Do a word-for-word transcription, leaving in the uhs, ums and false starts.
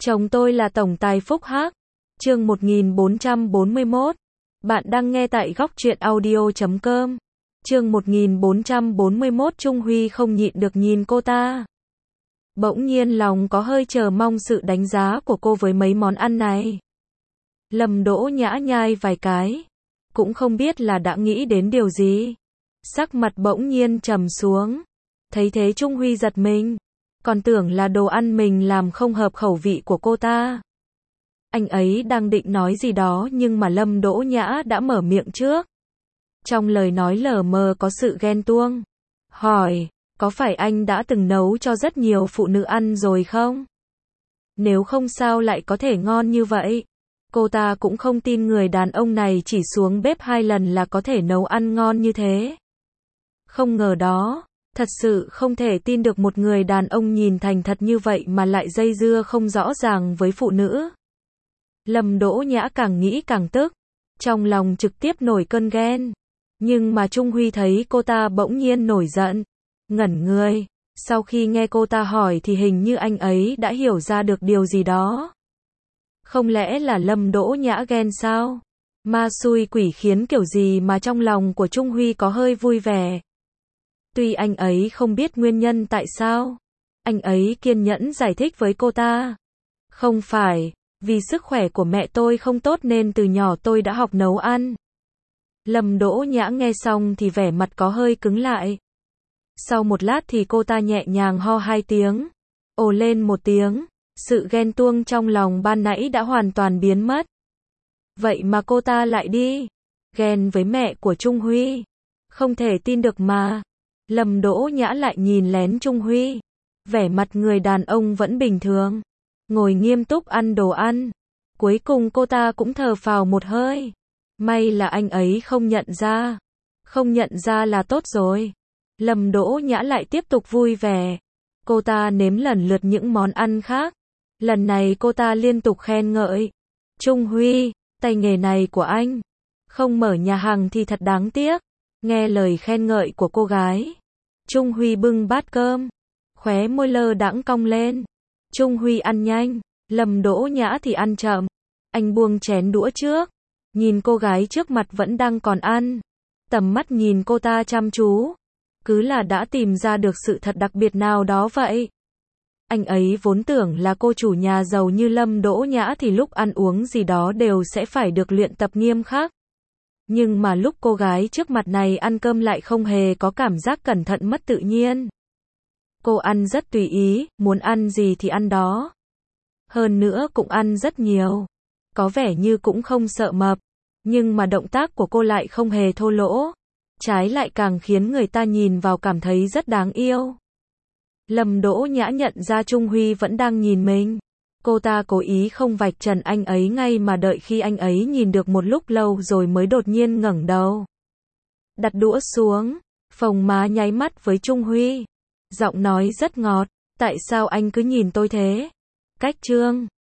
Chồng tôi là tổng tài Phúc Hắc. Chương một nghìn bốn trăm bốn mươi mốt. Bạn đang nghe tại góc truyện audio chấm com. Chương một nghìn bốn trăm bốn mươi mốt. Trung Huy không nhịn được nhìn cô ta. Bỗng nhiên lòng có hơi chờ mong sự đánh giá của cô với mấy món ăn này. Lâm Đỗ Nhã nhai vài cái, cũng không biết là đã nghĩ đến điều gì. Sắc mặt bỗng nhiên trầm xuống. Thấy thế Trung Huy giật mình, còn tưởng là đồ ăn mình làm không hợp khẩu vị của cô ta. Anh ấy đang định nói gì đó nhưng mà Lâm Đỗ Nhã đã mở miệng trước. Trong lời nói lờ mờ có sự ghen tuông. Hỏi, có phải anh đã từng nấu cho rất nhiều phụ nữ ăn rồi không? Nếu không sao lại có thể ngon như vậy? Cô ta cũng không tin người đàn ông này chỉ xuống bếp hai lần là có thể nấu ăn ngon như thế. Không ngờ đó, thật sự không thể tin được một người đàn ông nhìn thành thật như vậy mà lại dây dưa không rõ ràng với phụ nữ. Lâm Đỗ Nhã càng nghĩ càng tức, trong lòng trực tiếp nổi cơn ghen. Nhưng mà Trung Huy thấy cô ta bỗng nhiên nổi giận, ngẩn người. Sau khi nghe cô ta hỏi thì hình như anh ấy đã hiểu ra được điều gì đó. Không lẽ là Lâm Đỗ Nhã ghen sao? Ma xui quỷ khiến kiểu gì mà trong lòng của Trung Huy có hơi vui vẻ. Tuy anh ấy không biết nguyên nhân tại sao, anh ấy kiên nhẫn giải thích với cô ta. Không phải, vì sức khỏe của mẹ tôi không tốt nên từ nhỏ tôi đã học nấu ăn. Lâm Đỗ Nhã nghe xong thì vẻ mặt có hơi cứng lại. Sau một lát thì cô ta nhẹ nhàng ho hai tiếng, ồ lên một tiếng, sự ghen tuông trong lòng ban nãy đã hoàn toàn biến mất. Vậy mà cô ta lại đi ghen với mẹ của Trung Huy. Không thể tin được mà. Lâm Đỗ Nhã lại nhìn lén Trung Huy. Vẻ mặt người đàn ông vẫn bình thường, ngồi nghiêm túc ăn đồ ăn. Cuối cùng cô ta cũng thở phào một hơi. May là anh ấy không nhận ra. Không nhận ra là tốt rồi. Lâm Đỗ Nhã lại tiếp tục vui vẻ. Cô ta nếm lần lượt những món ăn khác. Lần này cô ta liên tục khen ngợi. Trung Huy, tay nghề này của anh, không mở nhà hàng thì thật đáng tiếc. Nghe lời khen ngợi của cô gái, Trung Huy bưng bát cơm, khóe môi lơ đãng cong lên. Trung Huy ăn nhanh, Lâm Đỗ Nhã thì ăn chậm. Anh buông chén đũa trước, nhìn cô gái trước mặt vẫn đang còn ăn. Tầm mắt nhìn cô ta chăm chú, cứ là đã tìm ra được sự thật đặc biệt nào đó vậy. Anh ấy vốn tưởng là cô chủ nhà giàu như Lâm Đỗ Nhã thì lúc ăn uống gì đó đều sẽ phải được luyện tập nghiêm khắc. Nhưng mà lúc cô gái trước mặt này ăn cơm lại không hề có cảm giác cẩn thận mất tự nhiên. Cô ăn rất tùy ý, muốn ăn gì thì ăn đó. Hơn nữa cũng ăn rất nhiều. Có vẻ như cũng không sợ mập. Nhưng mà động tác của cô lại không hề thô lỗ. Trái lại càng khiến người ta nhìn vào cảm thấy rất đáng yêu. Lâm Đỗ Nhã nhận ra Trung Huy vẫn đang nhìn mình. Cô ta cố ý không vạch trần anh ấy ngay mà đợi khi anh ấy nhìn được một lúc lâu rồi mới đột nhiên ngẩng đầu. Đặt đũa xuống, phồng má nháy mắt với Trung Huy. Giọng nói rất ngọt, tại sao anh cứ nhìn tôi thế? Cách chương